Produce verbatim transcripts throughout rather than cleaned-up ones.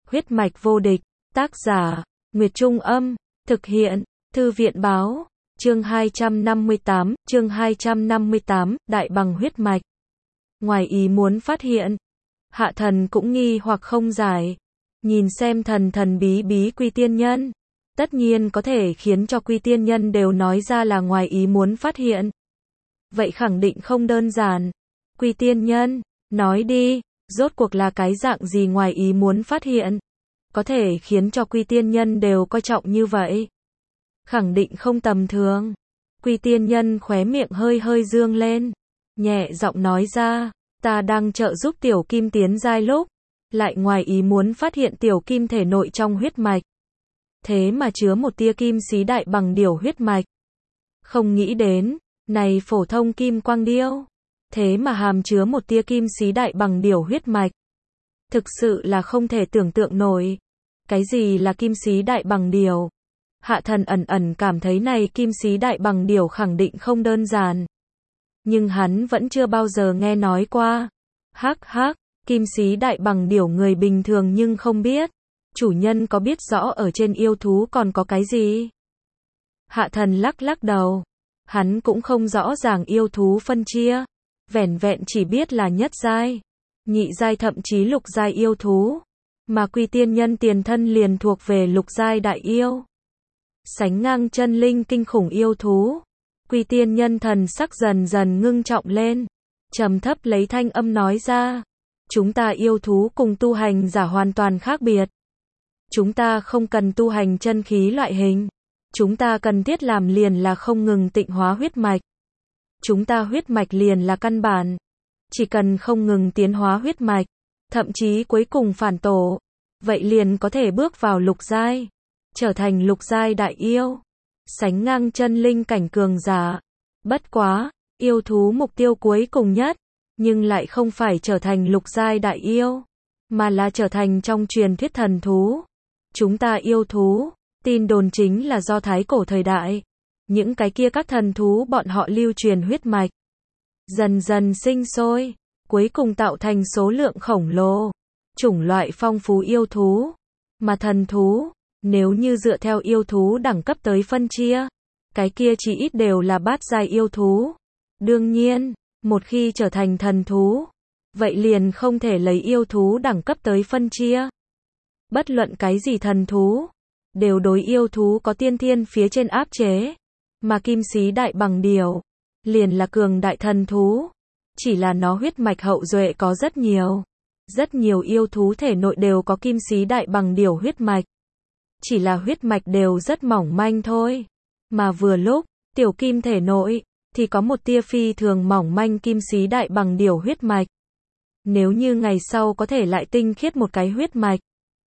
Huyết mạch vô địch, tác giả, Nguyệt Trung Âm, thực hiện, Thư viện Báo, chương hai trăm năm mươi tám, chương hai trăm năm mươi tám, đại bằng huyết mạch. Ngoài ý muốn phát hiện, Hạ Thần cũng nghi hoặc không giải, nhìn xem thần thần bí bí Quy Tiên Nhân, tất nhiên có thể khiến cho Quy Tiên Nhân đều nói ra là ngoài ý muốn phát hiện. Vậy khẳng định không đơn giản. Quy Tiên Nhân, nói đi, rốt cuộc là cái dạng gì ngoài ý muốn phát hiện, có thể khiến cho Quy Tiên Nhân đều coi trọng như vậy. Khẳng định không tầm thường. Quy Tiên Nhân khóe miệng hơi hơi dương lên, nhẹ giọng nói ra, ta đang trợ giúp Tiểu Kim tiến giai lúc, lại ngoài ý muốn phát hiện Tiểu Kim thể nội trong huyết mạch, thế mà chứa một tia kim xí đại bằng điểu huyết mạch. Không nghĩ đến, này phổ thông kim quang điêu, thế mà hàm chứa một tia kim xí đại bằng điểu huyết mạch. Thực sự là không thể tưởng tượng nổi. Cái gì là kim xí đại bằng điểu? Hạ Thần ẩn ẩn cảm thấy này kim xí đại bằng điểu khẳng định không đơn giản. Nhưng hắn vẫn chưa bao giờ nghe nói qua. Hắc hắc, kim xí đại bằng điểu người bình thường nhưng không biết. Chủ nhân có biết rõ ở trên yêu thú còn có cái gì? Hạ Thần lắc lắc đầu. Hắn cũng không rõ ràng yêu thú phân chia. Vẻn vẹn chỉ biết là nhất giai, nhị giai thậm chí lục giai yêu thú. Mà Quy Tiên Nhân tiền thân liền thuộc về lục giai đại yêu. Sánh ngang chân linh kinh khủng yêu thú. Quy Tiên Nhân thần sắc dần dần ngưng trọng lên, trầm thấp lấy thanh âm nói ra, chúng ta yêu thú cùng tu hành giả hoàn toàn khác biệt. Chúng ta không cần tu hành chân khí loại hình. Chúng ta cần thiết làm liền là không ngừng tịnh hóa huyết mạch. Chúng ta huyết mạch liền là căn bản. Chỉ cần không ngừng tiến hóa huyết mạch, thậm chí cuối cùng phản tổ, vậy liền có thể bước vào lục giai, trở thành lục giai đại yêu, sánh ngang chân linh cảnh cường giả. Bất quá, yêu thú mục tiêu cuối cùng nhất, nhưng lại không phải trở thành lục giai đại yêu, mà là trở thành trong truyền thuyết thần thú. Chúng ta yêu thú, tin đồn chính là do thái cổ thời đại, những cái kia các thần thú bọn họ lưu truyền huyết mạch, dần dần sinh sôi, cuối cùng tạo thành số lượng khổng lồ, chủng loại phong phú yêu thú. Mà thần thú, nếu như dựa theo yêu thú đẳng cấp tới phân chia, cái kia chỉ ít đều là bát giai yêu thú. Đương nhiên, một khi trở thành thần thú, vậy liền không thể lấy yêu thú đẳng cấp tới phân chia. Bất luận cái gì thần thú, đều đối yêu thú có tiên thiên phía trên áp chế. Mà kim xí đại bằng điểu, liền là cường đại thần thú. Chỉ là nó huyết mạch hậu duệ có rất nhiều. Rất nhiều yêu thú thể nội đều có kim xí đại bằng điểu huyết mạch. Chỉ là huyết mạch đều rất mỏng manh thôi. Mà vừa lúc, Tiểu Kim thể nội, thì có một tia phi thường mỏng manh kim xí đại bằng điểu huyết mạch. Nếu như ngày sau có thể lại tinh khiết một cái huyết mạch,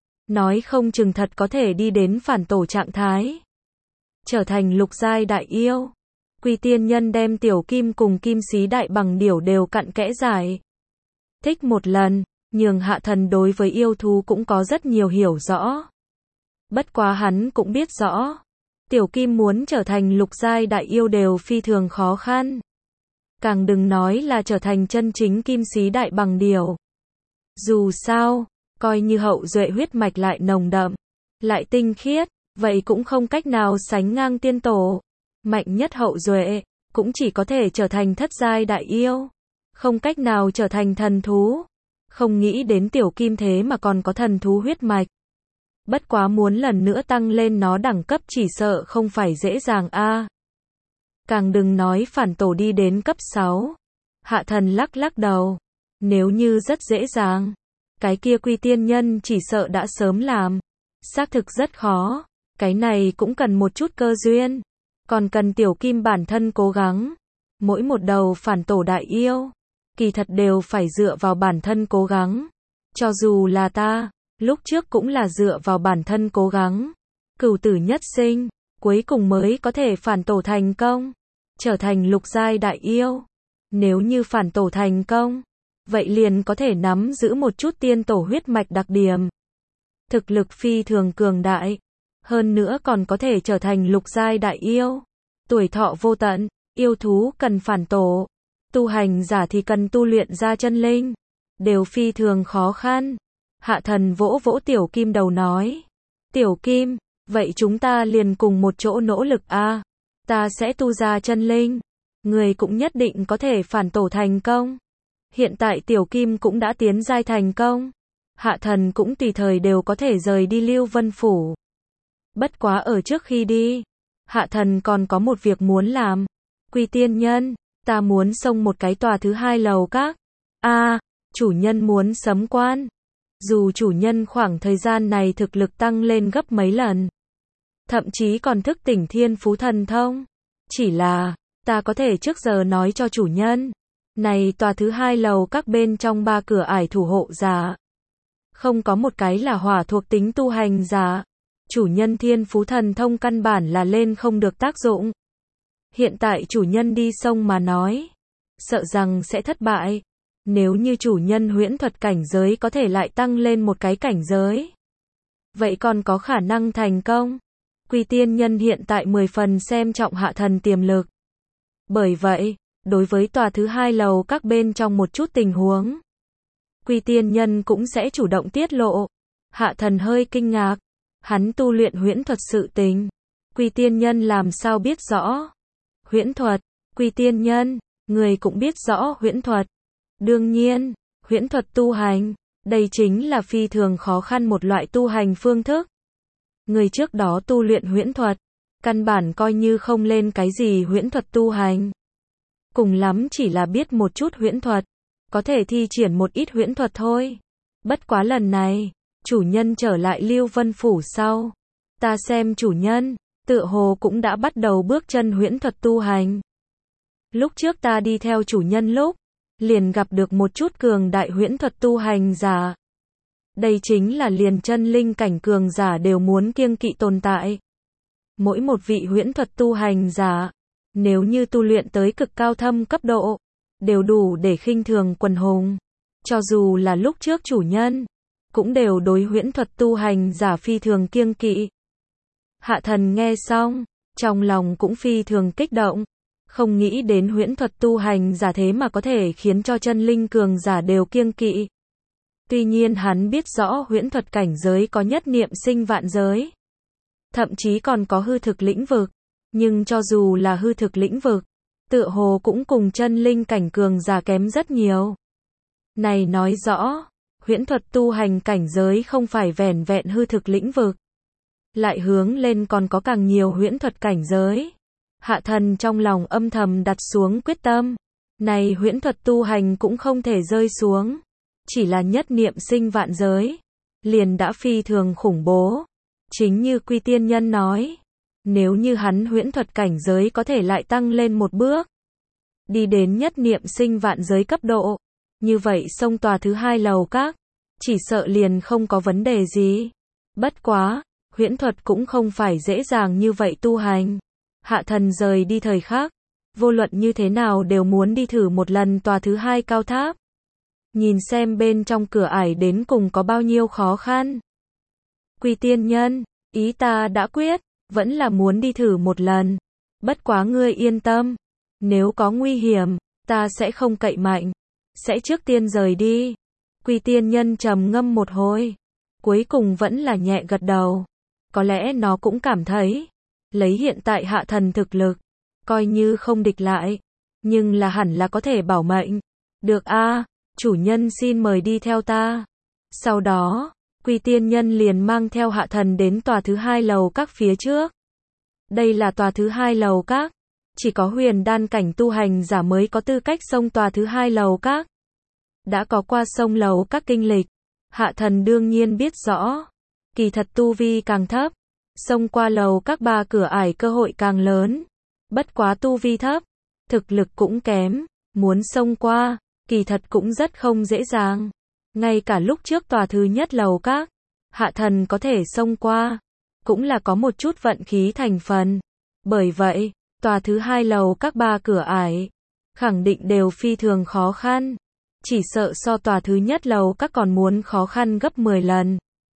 nói không chừng thật có thể đi đến phản tổ trạng thái, trở thành lục giai đại yêu. Quy Tiên Nhân đem Tiểu Kim cùng kim xí đại bằng điểu đều cặn kẽ giải thích một lần, nhường Hạ Thần đối với yêu thú cũng có rất nhiều hiểu rõ. Bất quá hắn cũng biết rõ, Tiểu Kim muốn trở thành lục giai đại yêu đều phi thường khó khăn. Càng đừng nói là trở thành chân chính kim xí đại bằng điểu. Dù sao, coi như hậu duệ huyết mạch lại nồng đậm, lại tinh khiết, vậy cũng không cách nào sánh ngang tiên tổ. Mạnh nhất hậu duệ, cũng chỉ có thể trở thành thất giai đại yêu, không cách nào trở thành thần thú. Không nghĩ đến Tiểu Kim thế mà còn có thần thú huyết mạch. Bất quá muốn lần nữa tăng lên nó đẳng cấp chỉ sợ không phải dễ dàng a. À. Càng đừng nói phản tổ đi đến cấp sáu. Hạ Thần lắc lắc đầu. Nếu như rất dễ dàng, cái kia Quy Tiên Nhân chỉ sợ đã sớm làm. Xác thực rất khó. Cái này cũng cần một chút cơ duyên. Còn cần Tiểu Kim bản thân cố gắng. Mỗi một đầu phản tổ đại yêu, kỳ thật đều phải dựa vào bản thân cố gắng. Cho dù là ta, lúc trước cũng là dựa vào bản thân cố gắng. Cửu tử nhất sinh, cuối cùng mới có thể phản tổ thành công, trở thành lục giai đại yêu. Nếu như phản tổ thành công, vậy liền có thể nắm giữ một chút tiên tổ huyết mạch đặc điểm. Thực lực phi thường cường đại. Hơn nữa còn có thể trở thành lục giai đại yêu. Tuổi thọ vô tận, yêu thú cần phản tổ. Tu hành giả thì cần tu luyện ra chân linh. Đều phi thường khó khăn. Hạ thần vỗ vỗ Tiểu Kim đầu nói. Tiểu Kim, vậy chúng ta liền cùng một chỗ nỗ lực a. Ta sẽ tu ra chân linh. Người cũng nhất định có thể phản tổ thành công. Hiện tại Tiểu Kim cũng đã tiến giai thành công. Hạ thần cũng tùy thời đều có thể rời đi Lưu Vân Phủ. Bất quá ở trước khi đi, Hạ thần còn có một việc muốn làm. Quy tiên nhân, ta muốn xông một cái tòa thứ hai lầu các. A, à, chủ nhân muốn sấm quan. Dù chủ nhân khoảng thời gian này thực lực tăng lên gấp mấy lần, thậm chí còn thức tỉnh thiên phú thần thông. Chỉ là, ta có thể trước giờ nói cho chủ nhân, này tòa thứ hai lầu các bên trong ba cửa ải thủ hộ giả, không có một cái là hỏa thuộc tính tu hành giả. Chủ nhân thiên phú thần thông căn bản là lên không được tác dụng. Hiện tại chủ nhân đi sông mà nói, sợ rằng sẽ thất bại. Nếu như chủ nhân huyễn thuật cảnh giới có thể lại tăng lên một cái cảnh giới, vậy còn có khả năng thành công. Quy tiên nhân hiện tại mười phần xem trọng Hạ thần tiềm lực. Bởi vậy, đối với tòa thứ hai lầu các bên trong một chút tình huống, Quy tiên nhân cũng sẽ chủ động tiết lộ. Hạ thần hơi kinh ngạc. Hắn tu luyện huyễn thuật sự tình. Quy tiên nhân làm sao biết rõ? Huyễn thuật, Quy tiên nhân, người cũng biết rõ huyễn thuật. Đương nhiên, huyễn thuật tu hành, đây chính là phi thường khó khăn một loại tu hành phương thức. Người trước đó tu luyện huyễn thuật, căn bản coi như không lên cái gì huyễn thuật tu hành. Cùng lắm chỉ là biết một chút huyễn thuật, có thể thi triển một ít huyễn thuật thôi. Bất quá lần này, chủ nhân trở lại Lưu Vân Phủ sau, ta xem chủ nhân, tựa hồ cũng đã bắt đầu bước chân huyễn thuật tu hành. Lúc trước ta đi theo chủ nhân lúc, liền gặp được một chút cường đại huyễn thuật tu hành giả. Đây chính là liền chân linh cảnh cường giả đều muốn kiêng kỵ tồn tại. Mỗi một vị huyễn thuật tu hành giả, nếu như tu luyện tới cực cao thâm cấp độ, đều đủ để khinh thường quần hùng. Cho dù là lúc trước chủ nhân, cũng đều đối huyễn thuật tu hành giả phi thường kiêng kỵ. Hạ thần nghe xong, trong lòng cũng phi thường kích động. Không nghĩ đến huyễn thuật tu hành giả thế mà có thể khiến cho chân linh cường giả đều kiêng kỵ. Tuy nhiên hắn biết rõ huyễn thuật cảnh giới có nhất niệm sinh vạn giới. Thậm chí còn có hư thực lĩnh vực. Nhưng cho dù là hư thực lĩnh vực, tựa hồ cũng cùng chân linh cảnh cường giả kém rất nhiều. Này nói rõ, huyễn thuật tu hành cảnh giới không phải vẻn vẹn hư thực lĩnh vực. Lại hướng lên còn có càng nhiều huyễn thuật cảnh giới. Hạ thần trong lòng âm thầm đặt xuống quyết tâm. Này huyễn thuật tu hành cũng không thể rơi xuống. Chỉ là nhất niệm sinh vạn giới. Liền đã phi thường khủng bố. Chính như Quy tiên nhân nói. Nếu như hắn huyễn thuật cảnh giới có thể lại tăng lên một bước. Đi đến nhất niệm sinh vạn giới cấp độ. Như vậy xông tòa thứ hai lầu các. Chỉ sợ liền không có vấn đề gì. Bất quá, huyễn thuật cũng không phải dễ dàng như vậy tu hành. Hạ thần rời đi thời khắc, vô luận như thế nào đều muốn đi thử một lần tòa thứ hai cao tháp. Nhìn xem bên trong cửa ải đến cùng có bao nhiêu khó khăn. Quy tiên nhân, ý ta đã quyết, vẫn là muốn đi thử một lần. Bất quá ngươi yên tâm, nếu có nguy hiểm, ta sẽ không cậy mạnh, sẽ trước tiên rời đi. Quy tiên nhân trầm ngâm một hồi, cuối cùng vẫn là nhẹ gật đầu. Có lẽ nó cũng cảm thấy, lấy hiện tại hạ thần thực lực, coi như không địch lại, nhưng là hẳn là có thể bảo mệnh. Được a, à, chủ nhân xin mời đi theo ta. Sau đó, Quy tiên nhân liền mang theo hạ thần đến tòa thứ hai lầu các phía trước. Đây là tòa thứ hai lầu các, chỉ có huyền đan cảnh tu hành giả mới có tư cách xông tòa thứ hai lầu các. Đã có qua xông lầu các kinh lịch, hạ thần đương nhiên biết rõ, kỳ thật tu vi càng thấp, xông qua lầu các ba cửa ải cơ hội càng lớn. Bất quá tu vi thấp, thực lực cũng kém, muốn xông qua, kỳ thật cũng rất không dễ dàng. Ngay cả lúc trước tòa thứ nhất lầu các, hạ thần có thể xông qua, cũng là có một chút vận khí thành phần. Bởi vậy, tòa thứ hai lầu các ba cửa ải, khẳng định đều phi thường khó khăn. Chỉ sợ so tòa thứ nhất lầu các còn muốn khó khăn gấp mười lần.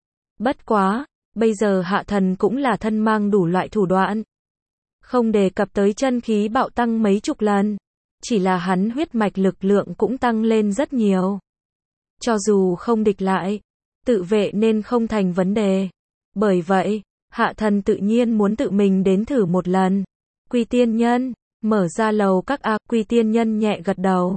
Bất quá, bây giờ hạ thần cũng là thân mang đủ loại thủ đoạn. Không đề cập tới chân khí bạo tăng mấy chục lần, chỉ là hắn huyết mạch lực lượng cũng tăng lên rất nhiều. Cho dù không địch lại, tự vệ nên không thành vấn đề. Bởi vậy, Hạ Thần tự nhiên muốn tự mình đến thử một lần. Quy tiên nhân, mở ra lầu các a, Quy tiên nhân nhẹ gật đầu.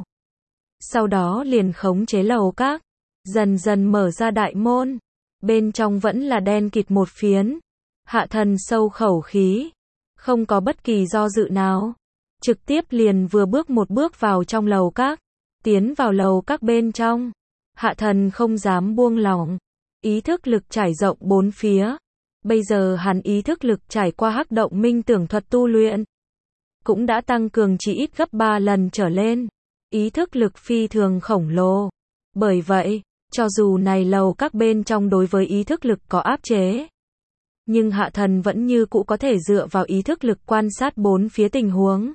Sau đó liền khống chế lầu các, dần dần mở ra đại môn. Bên trong vẫn là đen kịt một phiến. Hạ Thần sâu khẩu khí, không có bất kỳ do dự nào, trực tiếp liền vừa bước một bước vào trong lầu các, tiến vào lầu các bên trong. Hạ Thần không dám buông lỏng, ý thức lực trải rộng bốn phía. Bây giờ hắn ý thức lực trải qua hắc động minh tưởng thuật tu luyện, cũng đã tăng cường chỉ ít gấp ba lần trở lên. Ý thức lực phi thường khổng lồ. Bởi vậy, cho dù này lầu các bên trong đối với ý thức lực có áp chế, nhưng Hạ Thần vẫn như cũ có thể dựa vào ý thức lực quan sát bốn phía tình huống.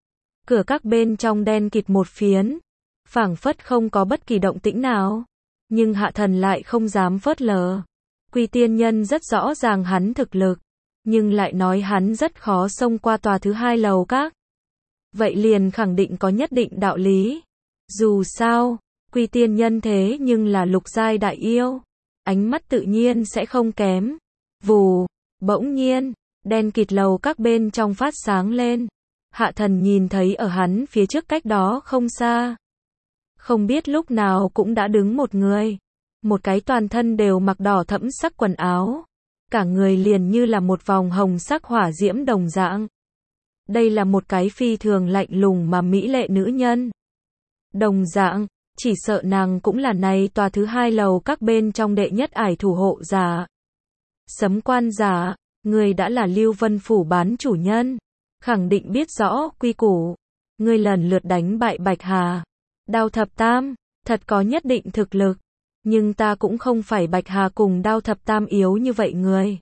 Cửa các bên trong đen kịt một phiến, phảng phất không có bất kỳ động tĩnh nào, nhưng Hạ Thần lại không dám phớt lờ. Quy tiên nhân rất rõ ràng hắn thực lực, nhưng lại nói hắn rất khó xông qua tòa thứ hai lầu các. Vậy liền khẳng định có nhất định đạo lý. Dù sao, Quy tiên nhân thế nhưng là lục giai đại yêu, ánh mắt tự nhiên sẽ không kém. Vù, bỗng nhiên, đen kịt lầu các bên trong phát sáng lên. Hạ Thần nhìn thấy ở hắn phía trước cách đó không xa, không biết lúc nào cũng đã đứng một người. Một cái toàn thân đều mặc đỏ thẫm sắc quần áo, cả người liền như là một vòng hồng sắc hỏa diễm đồng dạng. Đây là một cái phi thường lạnh lùng mà mỹ lệ nữ nhân. Đồng dạng, chỉ sợ nàng cũng là này tòa thứ hai lầu các bên trong đệ nhất ải thủ hộ giả. Sấm quan giả, người đã là Lưu Vân Phủ bán chủ nhân, khẳng định biết rõ quy củ. Người lần lượt đánh bại Bạch Hà, Đao Thập Tam, thật có nhất định thực lực. Nhưng ta cũng không phải Bạch Hà cùng Đao Thập Tam yếu như vậy người.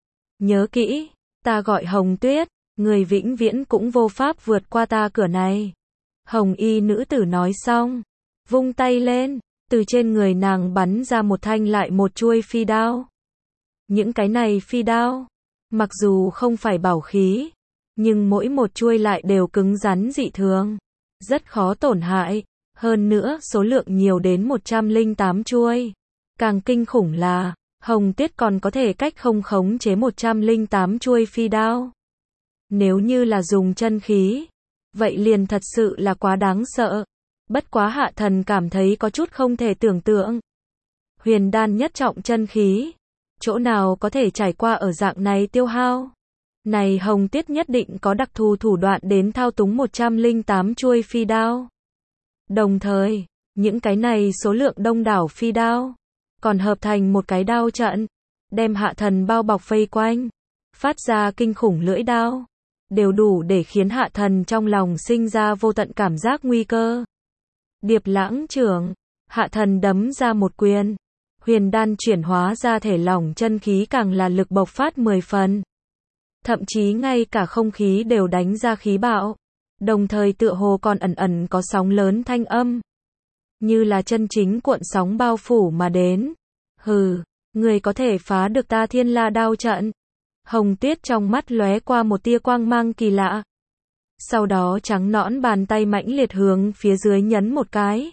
Nhớ kỹ, ta gọi Hồng Tuyết, người vĩnh viễn cũng vô pháp vượt qua ta cửa này. Hồng y nữ tử nói xong, vung tay lên, từ trên người nàng bắn ra một thanh lại một chuôi phi đao. Những cái này phi đao, mặc dù không phải bảo khí, nhưng mỗi một chuôi lại đều cứng rắn dị thường, rất khó tổn hại. Hơn nữa, số lượng nhiều đến một trăm lẻ tám chuôi. Càng kinh khủng là, Hồng Tuyết còn có thể cách không khống chế một trăm lẻ tám chuôi phi đao. Nếu như là dùng chân khí, vậy liền thật sự là quá đáng sợ. Bất quá Hạ Thần cảm thấy có chút không thể tưởng tượng. Huyền đan nhất trọng chân khí, chỗ nào có thể trải qua ở dạng này tiêu hao. Này Hồng Tuyết nhất định có đặc thù thủ đoạn đến thao túng một trăm lẻ tám chuôi phi đao. Đồng thời, những cái này số lượng đông đảo phi đao, còn hợp thành một cái đao trận, đem Hạ Thần bao bọc vây quanh, phát ra kinh khủng lưỡi đao, đều đủ để khiến Hạ Thần trong lòng sinh ra vô tận cảm giác nguy cơ. Điệp lãng trưởng, Hạ Thần đấm ra một quyền, huyền đan chuyển hóa ra thể lỏng chân khí càng là lực bộc phát mười phần. Thậm chí ngay cả không khí đều đánh ra khí bạo. Đồng thời tựa hồ còn ẩn ẩn có sóng lớn thanh âm, như là chân chính cuộn sóng bao phủ mà đến. Hừ, người có thể phá được ta Thiên La đao trận. Hồng Tuyết trong mắt lóe qua một tia quang mang kỳ lạ. Sau đó trắng nõn bàn tay mãnh liệt hướng phía dưới nhấn một cái.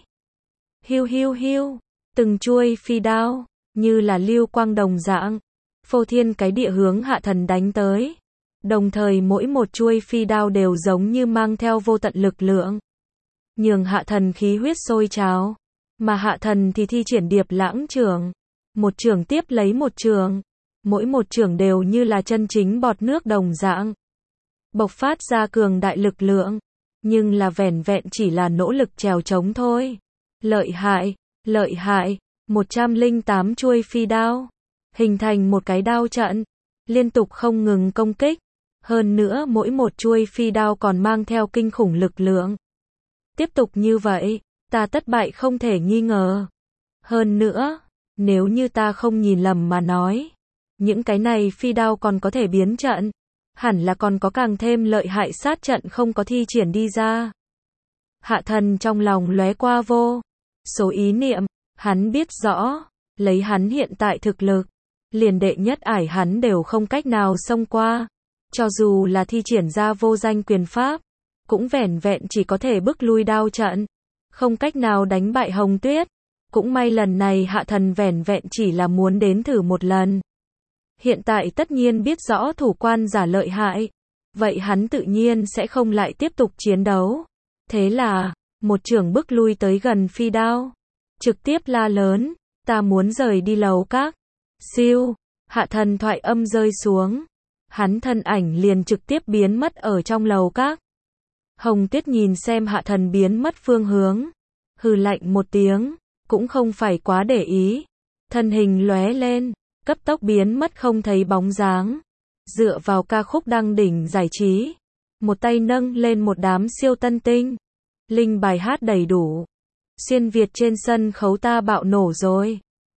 Hiu hiu hiu, từng chuôi phi đao, như là lưu quang đồng dạng, phô thiên cái địa hướng Hạ Thần đánh tới. Đồng thời mỗi một chuôi phi đao đều giống như mang theo vô tận lực lượng, nhường Hạ Thần khí huyết sôi trào, mà Hạ Thần thì thi triển điệp lãng trưởng, một trưởng tiếp lấy một trưởng, mỗi một trưởng đều như là chân chính bọt nước đồng dạng, bộc phát ra cường đại lực lượng, nhưng là vẻn vẹn chỉ là nỗ lực trèo chống thôi. Lợi hại, lợi hại, một trăm lẻ tám chuôi phi đao, hình thành một cái đao trận, liên tục không ngừng công kích. Hơn nữa mỗi một chuôi phi đao còn mang theo kinh khủng lực lượng. Tiếp tục như vậy, ta thất bại không thể nghi ngờ. Hơn nữa, nếu như ta không nhìn lầm mà nói, những cái này phi đao còn có thể biến trận, hẳn là còn có càng thêm lợi hại sát trận không có thi triển đi ra. Hạ Thần trong lòng lóe qua vô số ý niệm, hắn biết rõ, lấy hắn hiện tại thực lực, liền đệ nhất ải hắn đều không cách nào xông qua. Cho dù là thi triển ra vô danh quyền pháp, cũng vẻn vẹn chỉ có thể bức lui đao trận, không cách nào đánh bại Hồng Tuyết. Cũng may lần này Hạ Thần vẻn vẹn chỉ là muốn đến thử một lần. Hiện tại tất nhiên biết rõ thủ quan giả lợi hại. Vậy hắn tự nhiên sẽ không lại tiếp tục chiến đấu. Thế là, một chưởng bước lui tới gần phi đao. Trực tiếp la lớn, ta muốn rời đi lầu các. Siêu, Hạ Thần thoại âm rơi xuống. Hắn thân ảnh liền trực tiếp biến mất ở trong lầu các. Hồng Tuyết nhìn xem Hạ Thần biến mất phương hướng. Hừ lạnh một tiếng, cũng không phải quá để ý. Thân hình lóe lên, cấp tốc biến mất không thấy bóng dáng. Dựa vào ca khúc đăng đỉnh giải trí. Một tay nâng lên một đám siêu tân tinh. Linh bài hát đầy đủ. Xuyên Việt trên sân khấu ta bạo nổ rồi.